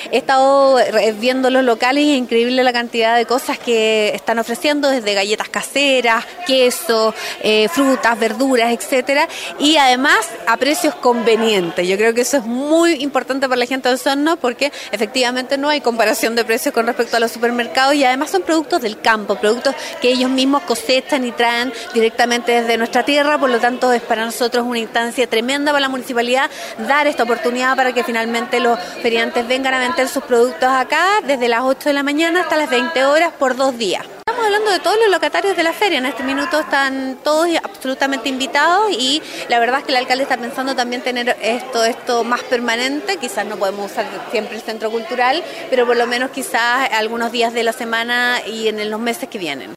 He estado viendo los locales y es increíble la cantidad de cosas que están ofreciendo, desde galletas caseras, queso, frutas, verduras, etcétera, y además a precios convenientes. Yo creo que eso es muy importante para la gente de Osorno porque efectivamente no hay comparación de precios con respecto a los supermercados y además son productos del campo, productos que ellos mismos cosechan y traen directamente desde nuestra tierra, por lo tanto es para nosotros una instancia tremenda para la municipalidad dar esta oportunidad para que finalmente los feriantes vengan a vender sus productos acá desde las 8 de la mañana hasta las 20 horas por 2 días. Estamos hablando de todos los locatarios de la feria, en este minuto están todos absolutamente invitados y la verdad es que el alcalde está pensando también tener esto más permanente, quizás no podemos usar siempre el centro cultural, pero por lo menos quizás algunos días de la semana y en los meses que vienen.